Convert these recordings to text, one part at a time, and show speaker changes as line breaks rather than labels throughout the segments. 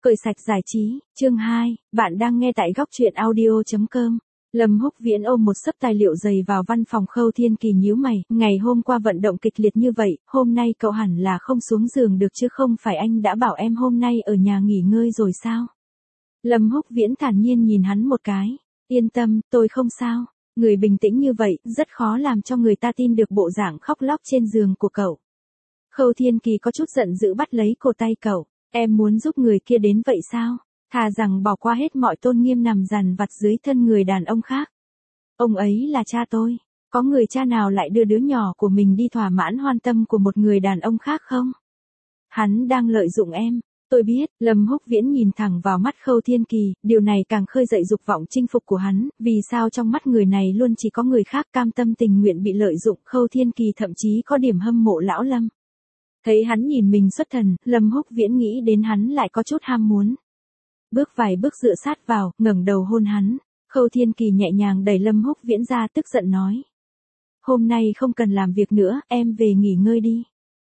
Cởi sạch giải trí, chương 2, bạn đang nghe tại góc truyện audio.com. Lâm Húc Viễn ôm một xấp tài liệu dày vào văn phòng. Khâu Thiên Kỳ nhíu mày, ngày hôm qua vận động kịch liệt như vậy, hôm nay cậu hẳn là không xuống giường được chứ, không phải anh đã bảo em hôm nay ở nhà nghỉ ngơi rồi sao? Lâm Húc Viễn thản nhiên nhìn hắn một cái, yên tâm, tôi không sao. Người bình tĩnh như vậy, rất khó làm cho người ta tin được bộ dạng khóc lóc trên giường của cậu. Khâu Thiên Kỳ có chút giận dữ bắt lấy cổ tay cậu. Em muốn giúp người kia đến vậy sao? Thà rằng bỏ qua hết mọi tôn nghiêm nằm dằn vặt dưới thân người đàn ông khác. Ông ấy là cha tôi. Có người cha nào lại đưa đứa nhỏ của mình đi thỏa mãn hoan tâm của một người đàn ông khác không? Hắn đang lợi dụng em. Tôi biết. Lâm Húc Viễn nhìn thẳng vào mắt Khâu Thiên Kỳ, điều này càng khơi dậy dục vọng chinh phục của hắn, vì sao trong mắt người này luôn chỉ có người khác cam tâm tình nguyện bị lợi dụng. Khâu Thiên Kỳ thậm chí có điểm hâm mộ lão Lâm. Thấy hắn nhìn mình xuất thần, Lâm Húc Viễn nghĩ đến hắn lại có chút ham muốn. Bước vài bước dựa sát vào, ngẩng đầu hôn hắn. Khâu Thiên Kỳ nhẹ nhàng đẩy Lâm Húc Viễn ra, tức giận nói. Hôm nay không cần làm việc nữa, em về nghỉ ngơi đi.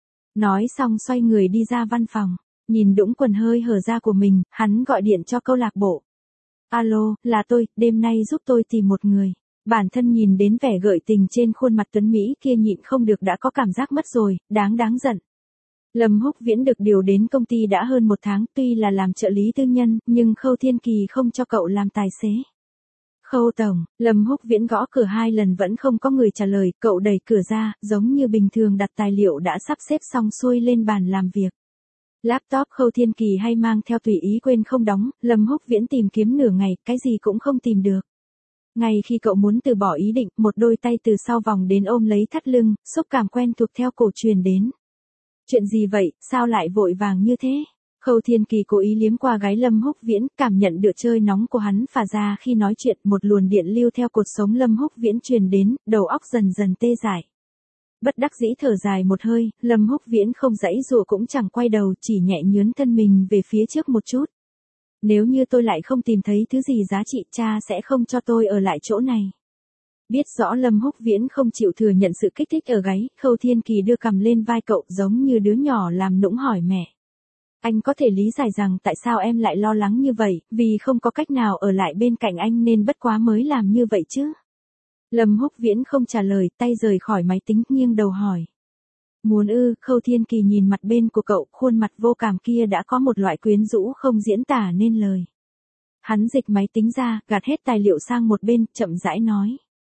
Nói xong xoay người đi ra văn phòng, nhìn đũng quần hơi hở ra của mình, hắn gọi điện cho câu lạc bộ. Alo, là tôi, đêm nay giúp tôi tìm một người. Bản thân nhìn đến vẻ gợi tình trên khuôn mặt tuấn Mỹ kia nhịn không được đã có cảm giác mất rồi, đáng giận. Lâm Húc Viễn được điều đến công ty đã hơn 1 tháng, tuy là làm trợ lý tư nhân, nhưng Khâu Thiên Kỳ không cho cậu làm tài xế. Khâu tổng, Lâm Húc Viễn gõ cửa 2 lần vẫn không có người trả lời, cậu đẩy cửa ra, giống như bình thường đặt tài liệu đã sắp xếp xong xuôi lên bàn làm việc. Laptop Khâu Thiên Kỳ hay mang theo tùy ý quên không đóng, Lâm Húc Viễn tìm kiếm nửa ngày, cái gì cũng không tìm được. Ngay khi cậu muốn từ bỏ ý định, một đôi tay từ sau vòng đến ôm lấy thắt lưng, xúc cảm quen thuộc theo cổ truyền đến. Chuyện gì vậy, sao lại vội vàng như thế? Khâu Thiên Kỳ cố ý liếm qua gáy Lâm Húc Viễn, cảm nhận được chơi nóng của hắn phả ra khi nói chuyện, một luồng điện lưu theo cột sống Lâm Húc Viễn truyền đến, đầu óc dần dần tê dại. Bất đắc dĩ thở dài một hơi, Lâm Húc Viễn không giãy giụa cũng chẳng quay đầu, chỉ nhẹ nhướn thân mình về phía trước một chút. Nếu như tôi lại không tìm thấy thứ gì giá trị, cha sẽ không cho tôi ở lại chỗ này. Biết rõ Lâm Húc Viễn không chịu thừa nhận sự kích thích ở gáy, Khâu Thiên Kỳ đưa cằm lên vai cậu giống như đứa nhỏ làm nũng hỏi mẹ. Anh có thể lý giải rằng tại sao em lại lo lắng như vậy, vì không có cách nào ở lại bên cạnh anh nên bất quá mới làm như vậy chứ. Lâm Húc Viễn không trả lời, tay rời khỏi máy tính, nghiêng đầu hỏi. Muốn ư? Khâu Thiên Kỳ nhìn mặt bên của cậu, khuôn mặt vô cảm kia đã có một loại quyến rũ không diễn tả nên lời. Hắn dịch máy tính ra, gạt hết tài liệu sang một bên, chậm rãi nói.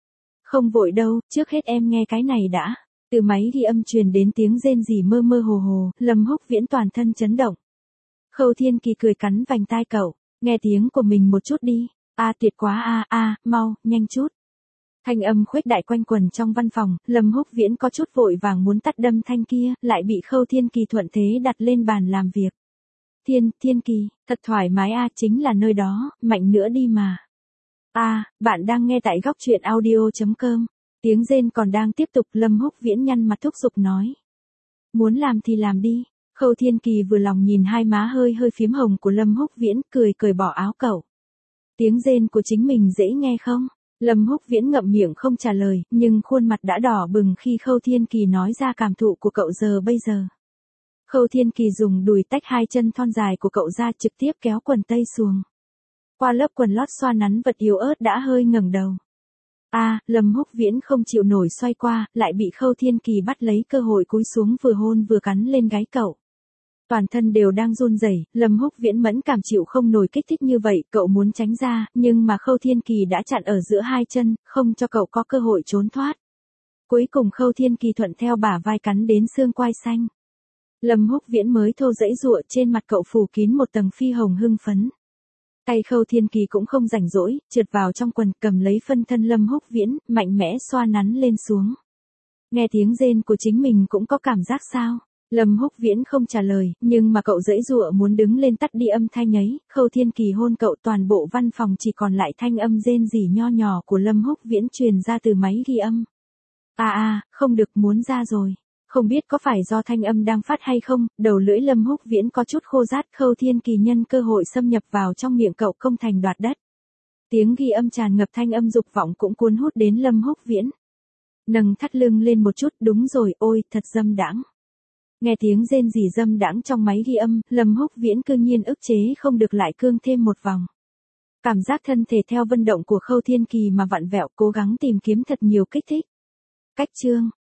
Không vội đâu, trước hết em nghe cái này đã. Từ máy ghi âm truyền đến tiếng rên rỉ mơ mơ hồ hồ, Lâm Húc Viễn toàn thân chấn động. Khâu Thiên Kỳ cười cắn vành tai cậu, nghe tiếng của mình một chút đi. Tuyệt quá mau, nhanh chút. Thanh âm khuếch đại quanh quần trong văn phòng, Lâm Húc Viễn có chút vội vàng muốn tắt đâm thanh kia, lại bị Khâu Thiên Kỳ thuận thế đặt lên bàn làm việc. Thiên Kỳ, thật thoải mái chính là nơi đó, mạnh nữa đi mà. Bạn đang nghe tại góc truyện audio.com. Tiếng rên còn đang tiếp tục, Lâm Húc Viễn nhăn mặt thúc giục nói. Muốn làm thì làm đi. Khâu Thiên Kỳ vừa lòng nhìn hai má hơi phím hồng của Lâm Húc Viễn, cười cởi bỏ áo cậu. Tiếng rên của chính mình dễ nghe không? Lâm Húc Viễn ngậm miệng không trả lời, nhưng khuôn mặt đã đỏ bừng khi Khâu Thiên Kỳ nói ra cảm thụ của cậu giờ bây giờ. Khâu Thiên Kỳ dùng đùi tách 2 chân thon dài của cậu ra, trực tiếp kéo quần tây xuồng. Qua lớp quần lót xoa nắn vật yếu ớt đã hơi ngẩng đầu. Lâm Húc Viễn không chịu nổi xoay qua, lại bị Khâu Thiên Kỳ bắt lấy cơ hội cúi xuống vừa hôn vừa cắn lên gáy cậu. Toàn thân đều đang run rẩy, Lâm Húc Viễn mẫn cảm chịu không nổi kích thích như vậy, cậu muốn tránh ra, nhưng mà Khâu Thiên Kỳ đã chặn ở giữa 2 chân, không cho cậu có cơ hội trốn thoát. Cuối cùng Khâu Thiên Kỳ thuận theo bả vai cắn đến xương quai xanh. Lâm Húc Viễn mới thô giãy giụa, trên mặt cậu phủ kín một tầng phi hồng hưng phấn. Tay Khâu Thiên Kỳ cũng không rảnh rỗi, trượt vào trong quần, cầm lấy phân thân Lâm Húc Viễn, mạnh mẽ xoa nắn lên xuống. Nghe tiếng rên của chính mình cũng có cảm giác sao? Lâm Húc Viễn không trả lời, nhưng mà cậu giãy giụa muốn đứng lên tắt đi âm thanh ấy. Khâu Thiên Kỳ hôn cậu, toàn bộ văn phòng chỉ còn lại thanh âm rên rỉ nho nhỏ của Lâm Húc Viễn truyền ra từ máy ghi âm. Không được, muốn ra rồi. Không biết có phải do thanh âm đang phát hay không, đầu lưỡi Lâm Húc Viễn có chút khô rát. Khâu Thiên Kỳ nhân cơ hội xâm nhập vào trong miệng cậu, công thành đoạt đất. Tiếng ghi âm tràn ngập thanh âm dục vọng cũng cuốn hút đến Lâm Húc Viễn. Nâng thắt lưng lên một chút, đúng rồi, ôi, thật dâm đãng. Nghe tiếng rên rỉ dâm đãng trong máy ghi âm, Lâm Húc Viễn cương nhiên ức chế không được lại cương thêm một vòng. Cảm giác thân thể theo vận động của Khâu Thiên Kỳ mà vặn vẹo, cố gắng tìm kiếm thật nhiều kích thích. Cách chương